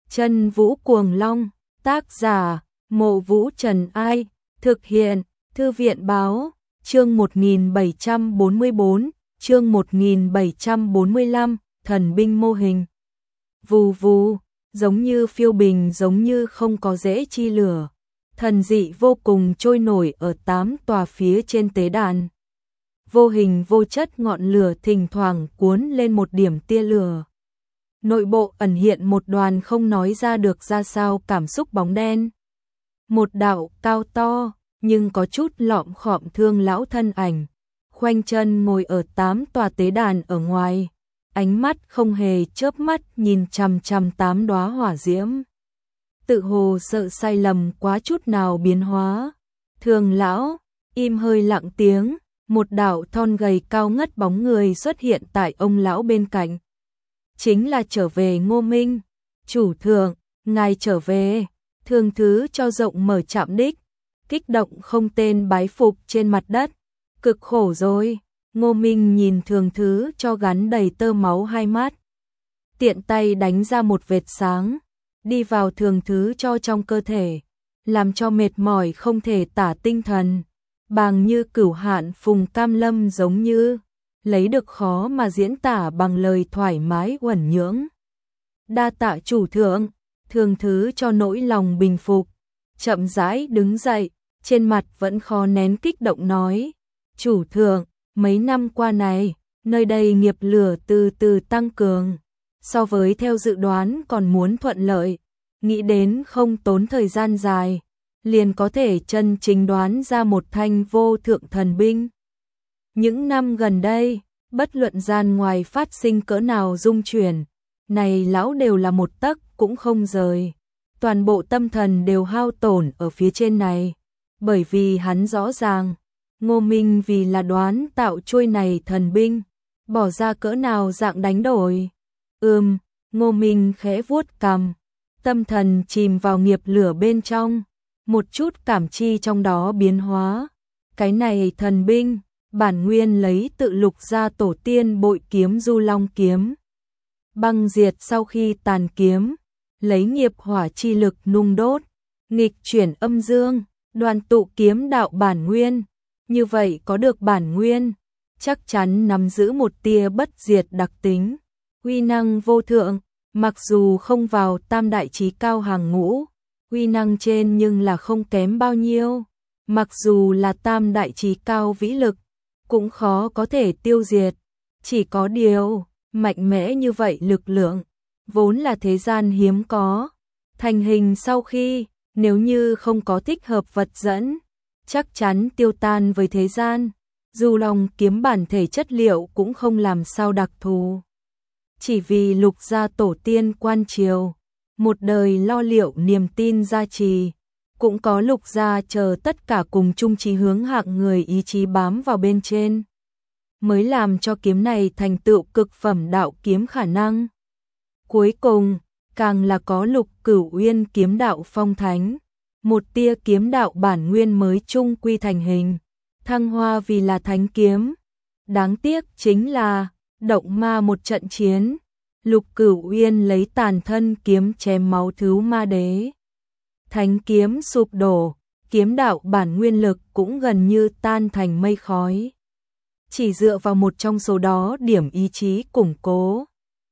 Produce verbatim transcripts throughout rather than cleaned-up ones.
Chân Vũ Cuồng Long, tác giả, Mộ Vũ Trần Ai, thực hiện, Thư viện Báo, chương một nghìn bảy trăm bốn mươi tư, chương một nghìn bảy trăm bốn mươi lăm, thần binh mô hình. Vù vù, giống như phiêu bình, giống như không có rễ chi lửa. Thần dị vô cùng trôi nổi ở tám tòa phía trên tế đàn. Vô hình vô chất ngọn lửa thỉnh thoảng cuốn lên một điểm tia lửa. Nội bộ ẩn hiện một đoàn không nói ra được ra sao cảm xúc bóng đen. Một đạo cao to, nhưng có chút lọm khọm thương lão thân ảnh, khoanh chân ngồi ở tám tòa tế đàn ở ngoài, ánh mắt không hề chớp mắt nhìn chằm chằm tám đóa hỏa diễm. Tự hồ sợ sai lầm quá chút nào biến hóa. Thương lão, im hơi lặng tiếng, một đạo thon gầy cao ngất bóng người xuất hiện tại ông lão bên cạnh. Chính là trở về Ngô Minh. Chủ thượng, ngài trở về. Thương thứ cho rộng mở chạm đích, kích động không tên bái phục trên mặt đất. Cực khổ rồi. Ngô Minh nhìn thường thứ cho gắn đầy tơ máu hai mắt, tiện tay đánh ra một vệt sáng, đi vào thường thứ cho trong cơ thể, làm cho mệt mỏi không thể tả tinh thần, bàng như cửu hạn phùng cam lâm, giống như lấy được khó mà diễn tả bằng lời thoải mái uẩn nhưỡng. Đa tạ chủ thượng. Thường thứ cho nỗi lòng bình phục, chậm rãi đứng dậy, trên mặt vẫn khó nén kích động nói: chủ thượng, mấy năm qua này, nơi đây nghiệp lửa từ từ tăng cường, so với theo dự đoán còn muốn thuận lợi, nghĩ đến không tốn thời gian dài, liền có thể chân chính đoán ra một thanh vô thượng thần binh. Những năm gần đây, bất luận gian ngoài phát sinh cỡ nào dung chuyển, này lão đều là một tấc cũng không rời, toàn bộ tâm thần đều hao tổn ở phía trên này, bởi vì hắn rõ ràng, Ngô Minh vì là đoán tạo chuôi này thần binh, bỏ ra cỡ nào dạng đánh đổi. Ừm, Ngô Minh khẽ vuốt cằm, tâm thần chìm vào nghiệp lửa bên trong, một chút cảm chi trong đó biến hóa. Cái này thần binh, bản nguyên lấy tự lục gia tổ tiên bội kiếm Du Long kiếm. Băng diệt sau khi tàn kiếm, lấy nghiệp hỏa chi lực nung đốt, nghịch chuyển âm dương, đoàn tụ kiếm đạo bản nguyên. Như vậy có được bản nguyên, chắc chắn nắm giữ một tia bất diệt đặc tính, uy năng vô thượng, mặc dù không vào tam đại chí cao hàng ngũ, uy năng trên nhưng là không kém bao nhiêu, mặc dù là tam đại chí cao vĩ lực, cũng khó có thể tiêu diệt, chỉ có điều, mạnh mẽ như vậy lực lượng, vốn là thế gian hiếm có, thành hình sau khi, nếu như không có thích hợp vật dẫn, chắc chắn tiêu tan với thế gian. Du Long kiếm bản thể chất liệu cũng không làm sao đặc thù, chỉ vì lục gia tổ tiên quan triều, một đời lo liệu niềm tin gia trì, cũng có lục gia chờ tất cả cùng chung chí hướng hạng người ý chí bám vào bên trên, mới làm cho kiếm này thành tựu cực phẩm đạo kiếm khả năng. Cuối cùng, càng là có Lục Cửu Uyên kiếm đạo phong thánh, một tia kiếm đạo bản nguyên mới chung quy thành hình, thăng hoa vì là thánh kiếm. Đáng tiếc chính là, động ma một trận chiến, Lục Cửu Uyên lấy tàn thân kiếm chém máu thứ ma đế. Thánh kiếm sụp đổ, kiếm đạo bản nguyên lực cũng gần như tan thành mây khói. Chỉ dựa vào một trong số đó điểm ý chí củng cố,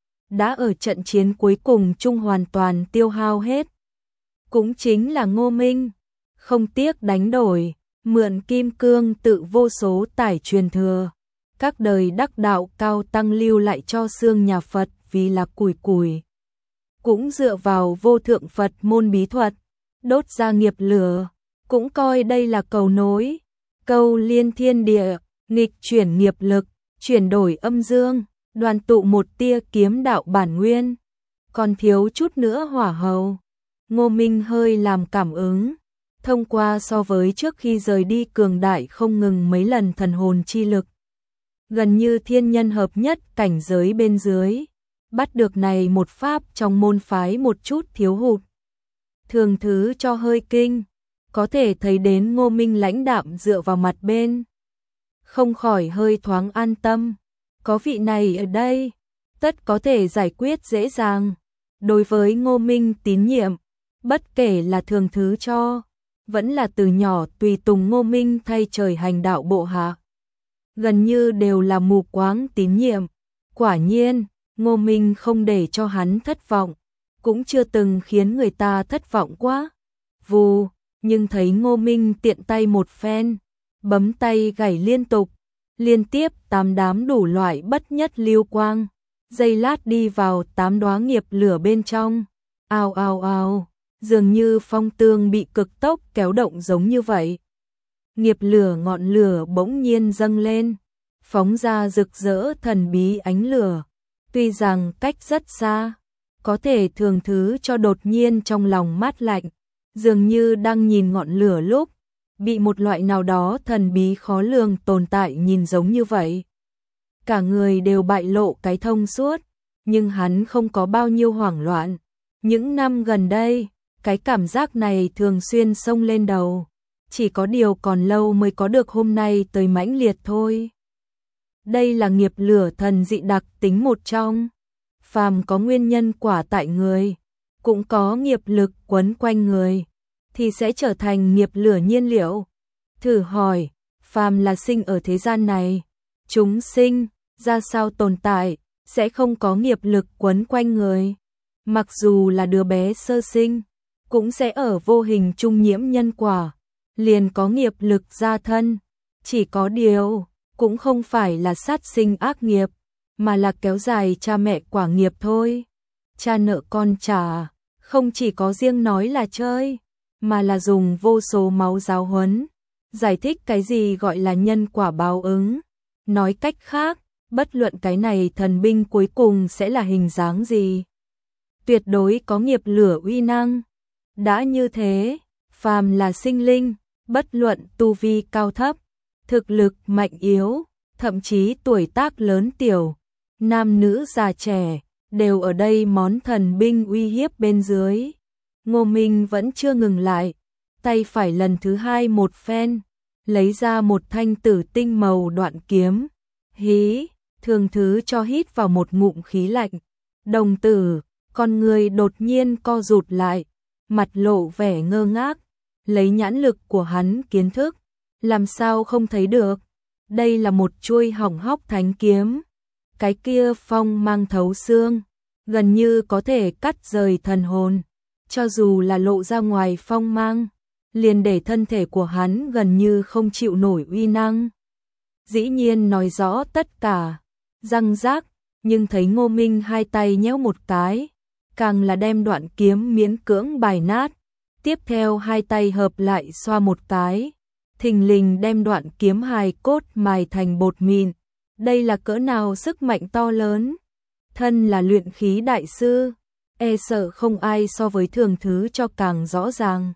đã ở trận chiến cuối cùng chung hoàn toàn tiêu hao hết. Cũng chính là Ngô Minh, không tiếc đánh đổi, mượn kim cương tự vô số tải truyền thừa, các đời đắc đạo cao tăng lưu lại cho xương nhà Phật vì là củi củi. Cũng dựa vào vô thượng Phật môn bí thuật, đốt ra nghiệp lửa, cũng coi đây là cầu nối, câu liên thiên địa, nghịch chuyển nghiệp lực, chuyển đổi âm dương, đoàn tụ một tia kiếm đạo bản nguyên. Còn thiếu chút nữa hỏa hầu. Ngô Minh hơi làm cảm ứng, thông qua so với trước khi rời đi cường đại không ngừng mấy lần thần hồn chi lực, gần như thiên nhân hợp nhất cảnh giới bên dưới, bắt được này một pháp trong môn phái một chút thiếu hụt. Thường thứ cho hơi kinh, có thể thấy đến Ngô Minh lãnh đạm dựa vào mặt bên, không khỏi hơi thoáng an tâm, có vị này ở đây, tất có thể giải quyết dễ dàng. Đối với Ngô Minh tín nhiệm, bất kể là thường thứ cho, vẫn là từ nhỏ tùy tùng Ngô Minh thay trời hành đạo bộ hạ. Gần như đều là mù quáng tín nhiệm. Quả nhiên, Ngô Minh không để cho hắn thất vọng, cũng chưa từng khiến người ta thất vọng quá. Vù, nhưng thấy Ngô Minh tiện tay một phen, bấm tay gảy liên tục, liên tiếp tám đám đủ loại bất nhất lưu quang, giây lát đi vào tám đóa nghiệp lửa bên trong. Ao ao ao, dường như phong tương bị cực tốc kéo động giống như vậy. Nghiệp lửa ngọn lửa bỗng nhiên dâng lên, phóng ra rực rỡ thần bí ánh lửa. Tuy rằng cách rất xa, có thể thường thứ cho đột nhiên trong lòng mát lạnh, dường như đang nhìn ngọn lửa lúc bị một loại nào đó thần bí khó lường tồn tại nhìn giống như vậy. Cả người đều bại lộ cái thông suốt, nhưng hắn không có bao nhiêu hoảng loạn. Những năm gần đây, cái cảm giác này thường xuyên xông lên đầu, chỉ có điều còn lâu mới có được hôm nay tới mãnh liệt thôi. Đây là nghiệp lửa thần dị đặc tính một trong, phàm có nguyên nhân quả tại người, cũng có nghiệp lực quấn quanh người, thì sẽ trở thành nghiệp lửa nhiên liệu. Thử hỏi, phàm là sinh ở thế gian này, chúng sinh, ra sao tồn tại, sẽ không có nghiệp lực quấn quanh người. Mặc dù là đứa bé sơ sinh, cũng sẽ ở vô hình trung nhiễm nhân quả, liền có nghiệp lực gia thân. Chỉ có điều, cũng không phải là sát sinh ác nghiệp, mà là kéo dài cha mẹ quả nghiệp thôi. Cha nợ con trả, không chỉ có riêng nói là chơi, mà là dùng vô số máu giáo huấn, giải thích cái gì gọi là nhân quả báo ứng. Nói cách khác, bất luận cái này thần binh cuối cùng sẽ là hình dáng gì, tuyệt đối có nghiệp lửa uy năng. Đã như thế, phàm là sinh linh, bất luận tu vi cao thấp, thực lực mạnh yếu, thậm chí tuổi tác lớn tiểu, nam nữ già trẻ, đều ở đây món thần binh uy hiếp bên dưới. Ngô Minh vẫn chưa ngừng lại, tay phải lần thứ hai một phen, lấy ra một thanh tử tinh màu đoạn kiếm. Hí, thường thứ cho hít vào một ngụm khí lạnh. Đồng tử, con người đột nhiên co rụt lại, mặt lộ vẻ ngơ ngác, lấy nhãn lực của hắn kiến thức, làm sao không thấy được. Đây là một chuôi hỏng hóc thánh kiếm, cái kia phong mang thấu xương, gần như có thể cắt rời thần hồn, cho dù là lộ ra ngoài phong mang, liền để thân thể của hắn gần như không chịu nổi uy năng. Dĩ nhiên nói rõ tất cả, răng rác, nhưng thấy Ngô Minh hai tay nhéo một cái, càng là đem đoạn kiếm miễn cưỡng bài nát, tiếp theo hai tay hợp lại xoa một cái, thình lình đem đoạn kiếm hài cốt mài thành bột mịn. Đây là cỡ nào sức mạnh to lớn, thân là luyện khí đại sư, e sợ không ai so với thường thứ cho càng rõ ràng.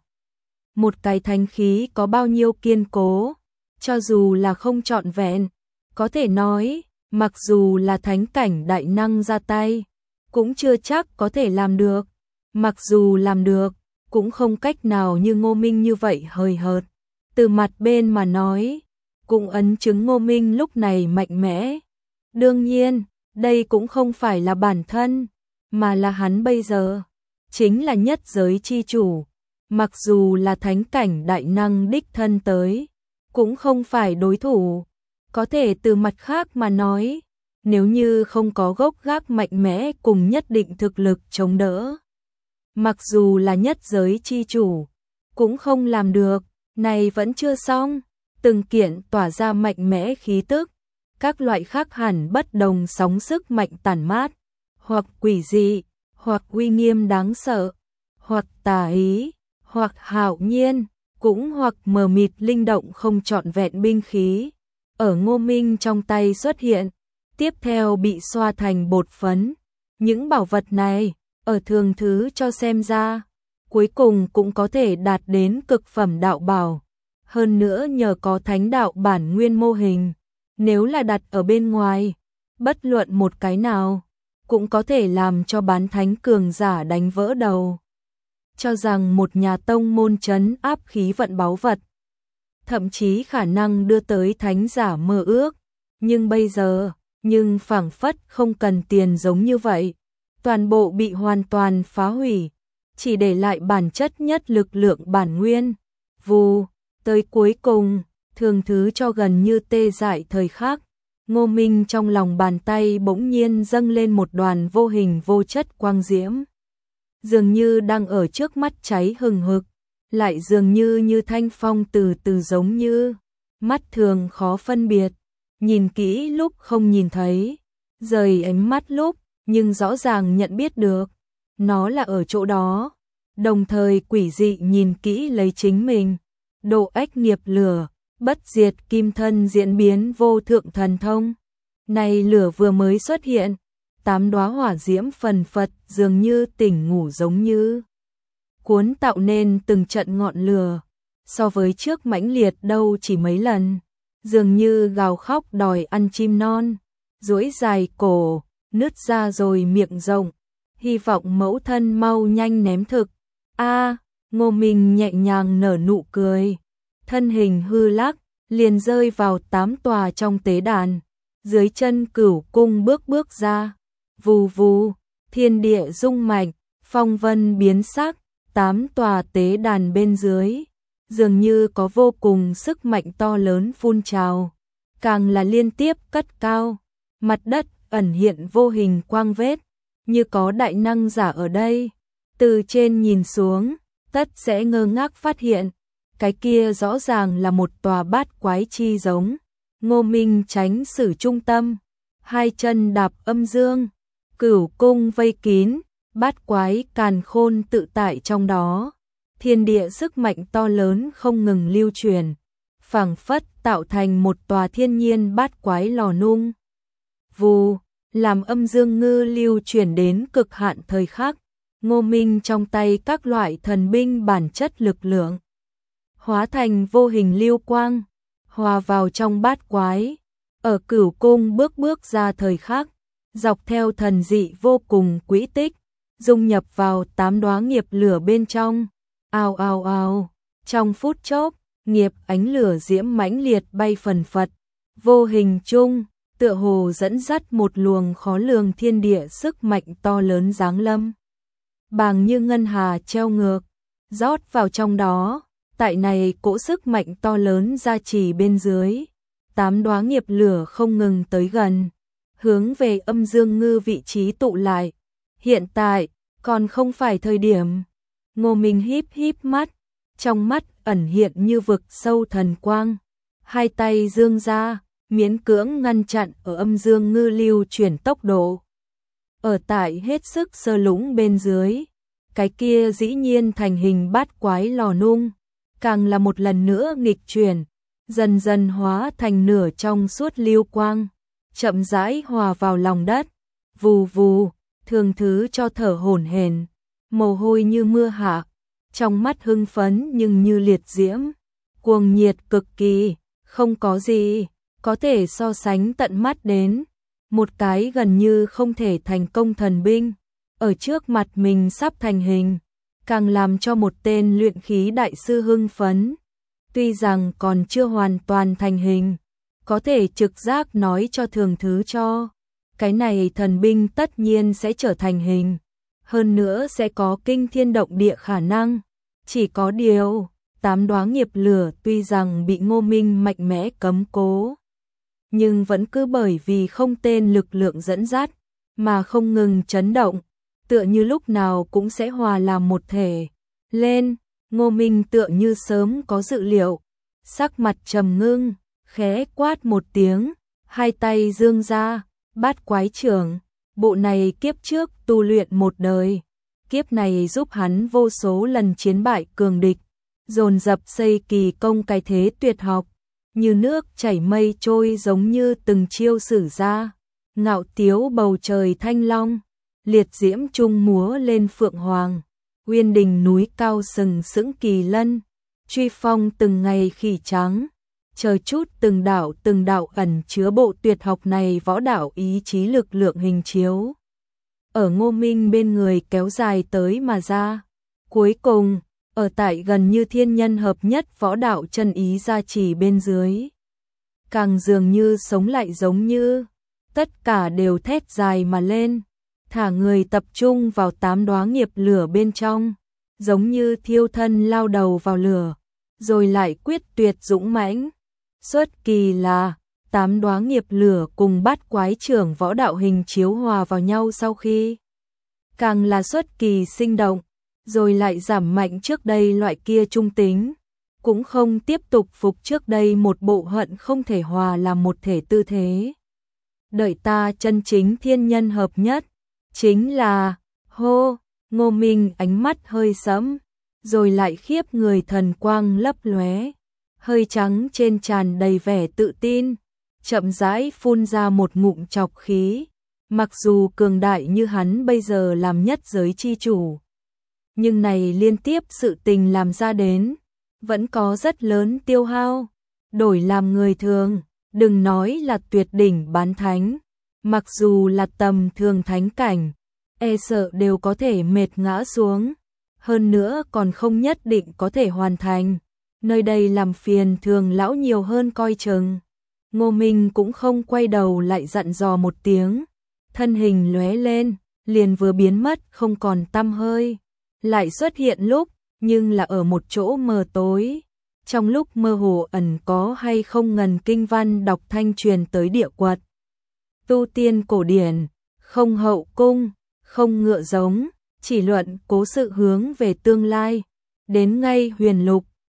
Một cái thánh khí có bao nhiêu kiên cố, cho dù là không trọn vẹn, có thể nói, mặc dù là thánh cảnh đại năng ra tay, cũng chưa chắc có thể làm được. Mặc dù làm được, cũng không cách nào như Ngô Minh như vậy hời hợt. Từ mặt bên mà nói, cũng ấn chứng Ngô Minh lúc này mạnh mẽ. Đương nhiên, đây cũng không phải là bản thân, mà là hắn bây giờ, chính là nhất giới chi chủ. Mặc dù là thánh cảnh đại năng đích thân tới, cũng không phải đối thủ. Có thể từ mặt khác mà nói, nếu như không có gốc gác mạnh mẽ cùng nhất định thực lực chống đỡ, mặc dù là nhất giới chi chủ, cũng không làm được. Này vẫn chưa xong, từng kiện tỏa ra mạnh mẽ khí tức, các loại khác hẳn bất đồng sóng sức mạnh tản mát, hoặc quỷ dị, hoặc uy nghiêm đáng sợ, hoặc tà ý, hoặc hạo nhiên, cũng hoặc mờ mịt linh động không trọn vẹn binh khí, ở Ngô Minh trong tay xuất hiện, tiếp theo bị xoa thành bột phấn. Những bảo vật này, ở thường thứ cho xem ra, cuối cùng cũng có thể đạt đến cực phẩm đạo bảo. Hơn nữa nhờ có thánh đạo bản nguyên mô hình, nếu là đặt ở bên ngoài, bất luận một cái nào, cũng có thể làm cho bán thánh cường giả đánh vỡ đầu. Cho rằng một nhà tông môn trấn áp khí vận báu vật, thậm chí khả năng đưa tới thánh giả mơ ước. Nhưng bây giờ, nhưng phảng phất không cần tiền giống như vậy. toàn bộ bị hoàn toàn phá hủy, chỉ để lại bản chất nhất lực lượng bản nguyên. Vù, tới cuối cùng, thường thứ cho gần như tê dại thời khắc, Ngô Minh trong lòng bàn tay bỗng nhiên dâng lên một đoàn vô hình vô chất quang diễm. Dường như đang ở trước mắt cháy hừng hực, lại dường như như thanh phong từ từ giống như, mắt thường khó phân biệt, nhìn kỹ lúc không nhìn thấy, rời ánh mắt lúc, nhưng rõ ràng nhận biết được, nó là ở chỗ đó, đồng thời quỷ dị nhìn kỹ lấy chính mình, độ ách nghiệp lửa, bất diệt kim thân diễn biến vô thượng thần thông. Này lửa vừa mới xuất hiện, tám đóa hỏa diễm phần phật dường như tỉnh ngủ giống như cuốn tạo nên từng trận ngọn lửa, so với trước mãnh liệt đâu chỉ mấy lần, dường như gào khóc đòi ăn chim non, duỗi dài cổ, nứt ra rồi miệng rộng, hy vọng mẫu thân mau nhanh ném thực. A, Ngô Minh nhẹ nhàng nở nụ cười, thân hình hư lắc, liền rơi vào tám tòa trong tế đàn, dưới chân Cửu Cung bước bước ra, vù vù, thiên địa rung mạnh, phong vân biến sắc, tám tòa tế đàn bên dưới, dường như có vô cùng sức mạnh to lớn phun trào, càng là liên tiếp cất cao, mặt đất ẩn hiện vô hình quang vết, như có đại năng giả ở đây, từ trên nhìn xuống, tất sẽ ngơ ngác phát hiện, cái kia rõ ràng là một tòa bát quái chi giống. Ngô Minh tránh sử trung tâm, hai chân đạp âm dương, Cửu Cung vây kín, bát quái càn khôn tự tại trong đó, thiên địa sức mạnh to lớn không ngừng lưu truyền, phảng phất tạo thành một tòa thiên nhiên bát quái lò nung. Vù, làm âm dương ngư lưu truyền đến cực hạn thời khắc, Ngô Minh trong tay các loại thần binh bản chất lực lượng, hóa thành vô hình lưu quang, hòa vào trong bát quái, ở Cửu Cung bước bước ra thời khắc, dọc theo thần dị vô cùng quỹ tích, dung nhập vào tám đóa nghiệp lửa bên trong. Ào ào ào, trong phút chốc, nghiệp ánh lửa diễm mãnh liệt bay phần phật, vô hình chung, tựa hồ dẫn dắt một luồng khó lường thiên địa sức mạnh to lớn giáng lâm. Bàng như ngân hà treo ngược, rót vào trong đó, tại này cỗ sức mạnh to lớn gia trì bên dưới, tám đóa nghiệp lửa không ngừng tới gần, hướng về âm dương ngư vị trí tụ lại. Hiện tại, còn không phải thời điểm. Ngô Minh híp híp mắt, trong mắt ẩn hiện như vực sâu thần quang, hai tay dương ra, miễn cưỡng ngăn chặn ở âm dương ngư lưu chuyển tốc độ. Ở tại hết sức sơ lũng bên dưới, cái kia dĩ nhiên thành hình bát quái lò nung, càng là một lần nữa nghịch chuyển, dần dần hóa thành nửa trong suốt lưu quang, chậm rãi hòa vào lòng đất. Vù vù, thường thứ cho thở hổn hển, mồ hôi như mưa hạ, trong mắt hưng phấn nhưng như liệt diễm, cuồng nhiệt cực kỳ, không có gì có thể so sánh tận mắt đến, một cái gần như không thể thành công thần binh, ở trước mặt mình sắp thành hình, càng làm cho một tên luyện khí đại sư hưng phấn. Tuy rằng còn chưa hoàn toàn thành hình, có thể trực giác nói cho thường thứ cho, cái này thần binh tất nhiên sẽ trở thành hình, hơn nữa sẽ có kinh thiên động địa khả năng. Chỉ có điều, tám đóa nghiệp lửa tuy rằng bị Ngô Minh mạnh mẽ cấm cố, nhưng vẫn cứ bởi vì không tên lực lượng dẫn dắt, mà không ngừng chấn động, tựa như lúc nào cũng sẽ hòa làm một thể. Lên, Ngô Minh tựa như sớm có dự liệu, sắc mặt trầm ngưng, khẽ quát một tiếng, hai tay dương ra, bát quái trưởng, bộ này kiếp trước tu luyện một đời, kiếp này giúp hắn vô số lần chiến bại cường địch, dồn dập xây kỳ công cái thế tuyệt học, như nước chảy mây trôi giống như từng chiêu sử ra, ngạo tiếu bầu trời thanh long, liệt diễm trung múa lên phượng hoàng, uyên đình núi cao sừng sững kỳ lân, truy phong từng ngày khỉ trắng, chờ chút từng đạo từng đạo ẩn chứa bộ tuyệt học này võ đạo ý chí lực lượng hình chiếu. Ở Ngô Minh bên người kéo dài tới mà ra, cuối cùng, ở tại gần như thiên nhân hợp nhất võ đạo chân ý gia trì bên dưới. Càng dường như sống lại giống như, tất cả đều thét dài mà lên, thả người tập trung vào tám đóa nghiệp lửa bên trong, giống như thiêu thân lao đầu vào lửa, rồi lại quyết tuyệt dũng mãnh. Xuất kỳ là tám đóa nghiệp lửa cùng bát quái trưởng võ đạo hình chiếu hòa vào nhau sau khi càng là xuất kỳ sinh động, rồi lại giảm mạnh trước đây loại kia trung tính, cũng không tiếp tục phục trước đây một bộ hận không thể hòa làm một thể tư thế. Đợi ta chân chính thiên nhân hợp nhất, chính là, hô, Ngô Minh ánh mắt hơi sẫm, rồi lại khiếp người thần quang lấp lóe, hơi trắng trên tràn đầy vẻ tự tin, chậm rãi phun ra một ngụm trọc khí. Mặc dù cường đại như hắn bây giờ làm nhất giới chi chủ, nhưng này liên tiếp sự tình làm ra đến, vẫn có rất lớn tiêu hao. Đổi làm người thường, đừng nói là tuyệt đỉnh bán thánh, mặc dù là tầm thường thánh cảnh, e sợ đều có thể mệt ngã xuống, hơn nữa còn không nhất định có thể hoàn thành. Nơi đây làm phiền thường lão nhiều hơn coi chừng. Ngô Minh cũng không quay đầu lại dặn dò một tiếng, thân hình lóe lên, liền vừa biến mất không còn tăm hơi, lại xuất hiện lúc, nhưng là ở một chỗ mờ tối. Trong lúc mơ hồ ẩn có hay không ngần kinh văn đọc thanh truyền tới địa quật. Tu tiên cổ điển, không hậu cung, không ngựa giống, chỉ luận cố sự hướng về tương lai, đến ngay huyền lục,